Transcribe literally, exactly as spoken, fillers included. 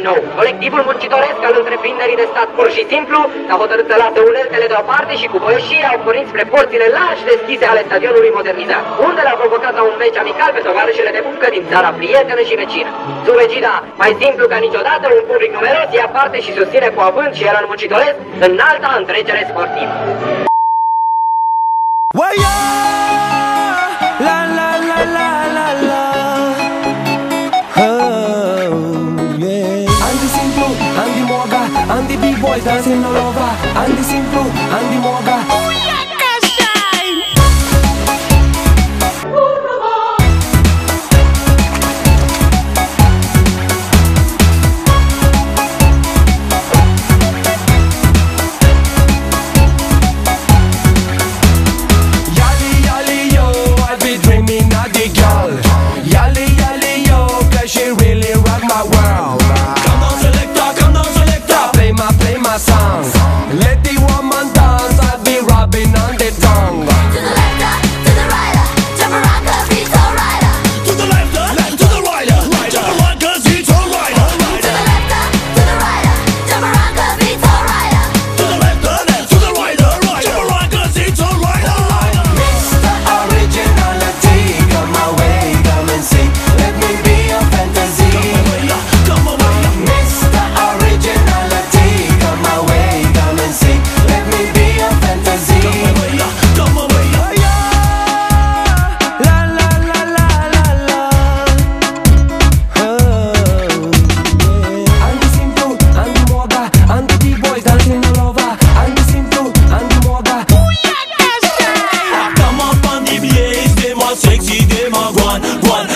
nou. Colectivul muncitoresc al întreprinderii de stat pur și simplu s-a hotărât să lase uneltele deoparte și cu voioșie au pornit spre porțile largi deschise ale stadionului modernizat, unde le-au provocat la un meci amical pe tovarășele de muncă din țara prietenă și vecină. Sub egida, mai simplu ca niciodată, un public numeros ia parte și susține cu avânt și elan muncitoresc în alta întrecere sportivă. Waya, la la la la la la. Oh yeah. Andy Simplu, Andy Moga, Andy B-boy dancing all over. Andy Simplu, Andy Moga. Let the woman dance, I'll be rubbing on the tongue. To the left, to the right, jump around 'cause he's all right. To the left, left, to the right, right, jump around 'cause he's all right. To the left, to the right, jump around 'cause he's all right. To the left, left, to the right, right, jump around 'cause he's all right. Mister Originality, come my way, come and see. Let me be your fantasy. Come away, Mister Originality, come my way, come and see. Let me be your fantasy. come away. La la la la la la. Oh, yeah. Andy Simplu, Andy Moga, Andy B-boys dancing all over. Andy Simplu, Andy Moga. Come up on the blaze, they more sexy, they more one, one.